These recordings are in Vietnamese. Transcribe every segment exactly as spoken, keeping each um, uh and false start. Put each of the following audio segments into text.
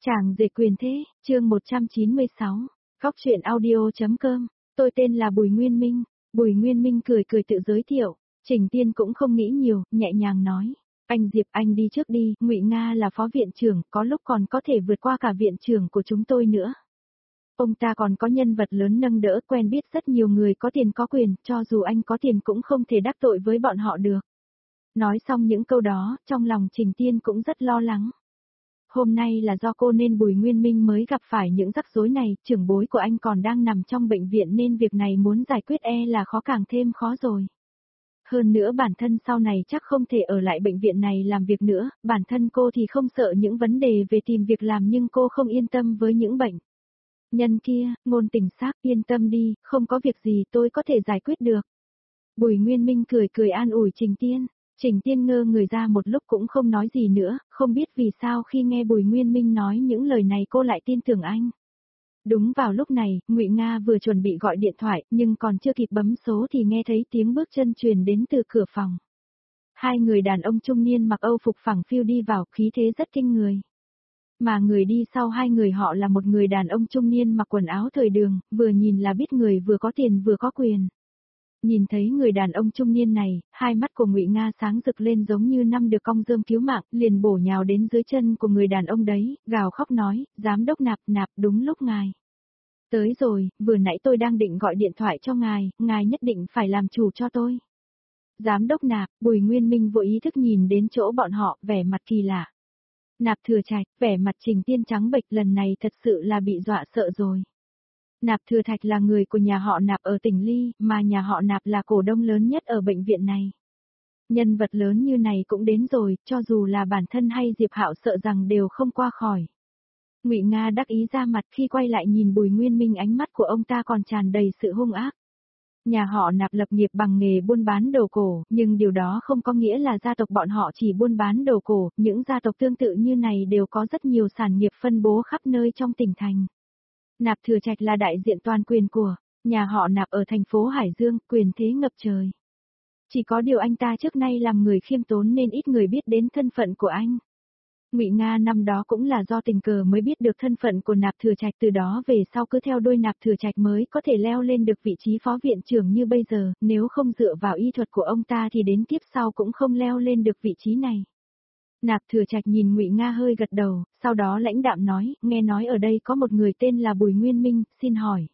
Chàng rể quyền thế, chương một trăm chín mươi sáu, Góc truyện audio.com, tôi tên là Bùi Nguyên Minh. Bùi Nguyên Minh cười cười tự giới thiệu, Trình Tiên cũng không nghĩ nhiều, nhẹ nhàng nói, anh Diệp anh đi trước đi, Ngụy Nga là phó viện trưởng, có lúc còn có thể vượt qua cả viện trưởng của chúng tôi nữa. Ông ta còn có nhân vật lớn nâng đỡ, quen biết rất nhiều người có tiền có quyền, cho dù anh có tiền cũng không thể đắc tội với bọn họ được. Nói xong những câu đó, trong lòng Trình Tiên cũng rất lo lắng. Hôm nay là do cô nên Bùi Nguyên Minh mới gặp phải những rắc rối này, trưởng bối của anh còn đang nằm trong bệnh viện nên việc này muốn giải quyết e là khó càng thêm khó rồi. Hơn nữa bản thân sau này chắc không thể ở lại bệnh viện này làm việc nữa, bản thân cô thì không sợ những vấn đề về tìm việc làm nhưng cô không yên tâm với những bệnh nhân kia, ngôn tình xác, yên tâm đi, không có việc gì tôi có thể giải quyết được. Bùi Nguyên Minh cười cười an ủi Trình Tiên. Trình Tiên ngơ người ra một lúc cũng không nói gì nữa, không biết vì sao khi nghe Bùi Nguyên Minh nói những lời này cô lại tin tưởng anh. Đúng vào lúc này, Ngụy Nga vừa chuẩn bị gọi điện thoại, nhưng còn chưa kịp bấm số thì nghe thấy tiếng bước chân truyền đến từ cửa phòng. Hai người đàn ông trung niên mặc Âu phục phẳng phiu đi vào, khí thế rất kinh người. Mà người đi sau hai người họ là một người đàn ông trung niên mặc quần áo thời đường, vừa nhìn là biết người vừa có tiền vừa có quyền. Nhìn thấy người đàn ông trung niên này, hai mắt của Ngụy Nga sáng rực lên giống như năm được cong rơm cứu mạng, liền bổ nhào đến dưới chân của người đàn ông đấy, gào khóc nói, giám đốc Nạp, Nạp đúng lúc ngài tới rồi, vừa nãy tôi đang định gọi điện thoại cho ngài, ngài nhất định phải làm chủ cho tôi. Giám đốc Nạp, Bùi Nguyên Minh vô ý thức nhìn đến chỗ bọn họ, vẻ mặt kỳ lạ. Nạp Thừa Trạch, vẻ mặt Trình Tiên trắng bệch, lần này thật sự là bị dọa sợ rồi. Nạp Thừa Thạch là người của nhà họ Nạp ở tỉnh Ly, mà nhà họ Nạp là cổ đông lớn nhất ở bệnh viện này. Nhân vật lớn như này cũng đến rồi, cho dù là bản thân hay Diệp Hạo sợ rằng đều không qua khỏi. Ngụy Nga đắc ý ra mặt, khi quay lại nhìn Bùi Nguyên Minh, ánh mắt của ông ta còn tràn đầy sự hung ác. Nhà họ Nạp lập nghiệp bằng nghề buôn bán đồ cổ, nhưng điều đó không có nghĩa là gia tộc bọn họ chỉ buôn bán đồ cổ, những gia tộc tương tự như này đều có rất nhiều sản nghiệp phân bố khắp nơi trong tỉnh thành. Nạp Thừa Trạch là đại diện toàn quyền của nhà họ Nạp ở thành phố Hải Dương, quyền thế ngập trời. Chỉ có điều anh ta trước nay làm người khiêm tốn nên ít người biết đến thân phận của anh. Ngụy Nga năm đó cũng là do tình cờ mới biết được thân phận của Nạp Thừa Trạch, từ đó về sau cứ theo đuôi Nạp Thừa Trạch mới có thể leo lên được vị trí phó viện trưởng như bây giờ, nếu không dựa vào y thuật của ông ta thì đến tiếp sau cũng không leo lên được vị trí này. Nạp Thừa Trạch nhìn Ngụy Nga hơi gật đầu, sau đó lãnh đạm nói, nghe nói ở đây có một người tên là Bùi Nguyên Minh, xin hỏi.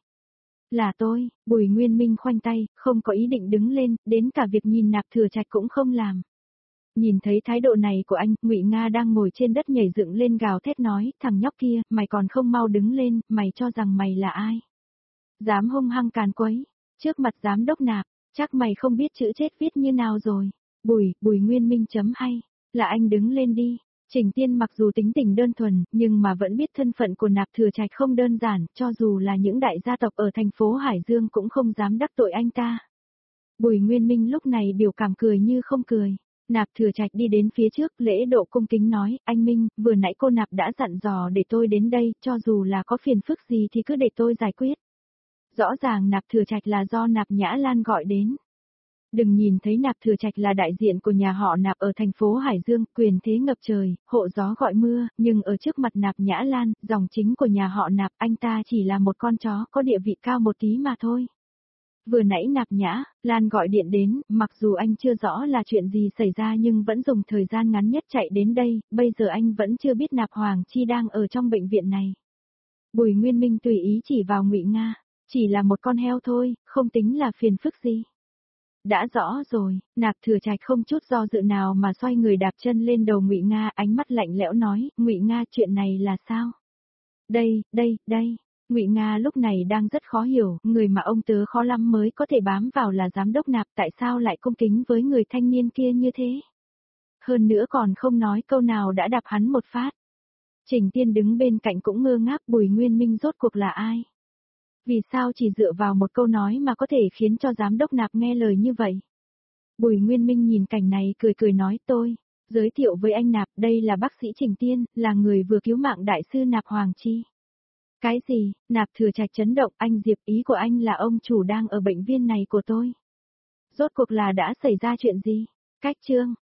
Là tôi, Bùi Nguyên Minh khoanh tay, không có ý định đứng lên, đến cả việc nhìn Nạp Thừa Trạch cũng không làm. Nhìn thấy thái độ này của anh, Ngụy Nga đang ngồi trên đất nhảy dựng lên gào thét nói, thằng nhóc kia, mày còn không mau đứng lên, mày cho rằng mày là ai? Dám hung hăng càn quấy, trước mặt giám đốc Nạp, chắc mày không biết chữ chết viết như nào rồi. Bùi, Bùi Nguyên Minh chấm hay. Là anh đứng lên đi. Trình Tiên mặc dù tính tình đơn thuần, nhưng mà vẫn biết thân phận của Nạp Thừa Trạch không đơn giản, cho dù là những đại gia tộc ở thành phố Hải Dương cũng không dám đắc tội anh ta. Bùi Nguyên Minh lúc này biểu cảm cười như không cười. Nạp Thừa Trạch đi đến phía trước, lễ độ cung kính nói, anh Minh, vừa nãy cô Nạp đã dặn dò để tôi đến đây, cho dù là có phiền phức gì thì cứ để tôi giải quyết. Rõ ràng Nạp Thừa Trạch là do Nạp Nhã Lan gọi đến. Đừng nhìn thấy Nạp Thừa Trạch là đại diện của nhà họ Nạp ở thành phố Hải Dương, quyền thế ngập trời, hộ gió gọi mưa, nhưng ở trước mặt Nạp Nhã Lan, dòng chính của nhà họ Nạp, anh ta chỉ là một con chó có địa vị cao một tí mà thôi. Vừa nãy Nạp Nhã Lan gọi điện đến, mặc dù anh chưa rõ là chuyện gì xảy ra nhưng vẫn dùng thời gian ngắn nhất chạy đến đây, bây giờ anh vẫn chưa biết Nạp Hoàng Chi đang ở trong bệnh viện này. Bùi Nguyên Minh tùy ý chỉ vào Ngụy Nga, chỉ là một con heo thôi, không tính là phiền phức gì. Đã rõ rồi, Nạp Thừa Trạch không chút do dự nào mà xoay người đạp chân lên đầu Ngụy Nga, ánh mắt lạnh lẽo nói, Ngụy Nga chuyện này là sao? Đây, đây, đây. Ngụy Nga lúc này đang rất khó hiểu, người mà ông tớ khó lắm mới có thể bám vào là giám đốc Nạp, tại sao lại cung kính với người thanh niên kia như thế? Hơn nữa còn không nói câu nào đã đạp hắn một phát. Trình Tiên đứng bên cạnh cũng ngơ ngác, Bùi Nguyên Minh rốt cuộc là ai? Vì sao chỉ dựa vào một câu nói mà có thể khiến cho giám đốc Nạp nghe lời như vậy? Bùi Nguyên Minh nhìn cảnh này cười cười nói, tôi giới thiệu với anh Nạp, đây là bác sĩ Trình Tiên, là người vừa cứu mạng đại sư Nạp Hoàng Chi. Cái gì? Nạp Thừa Trạch chấn động, anh Diệp, ý của anh là ông chủ đang ở bệnh viện này của tôi. Rốt cuộc là đã xảy ra chuyện gì? Cách chương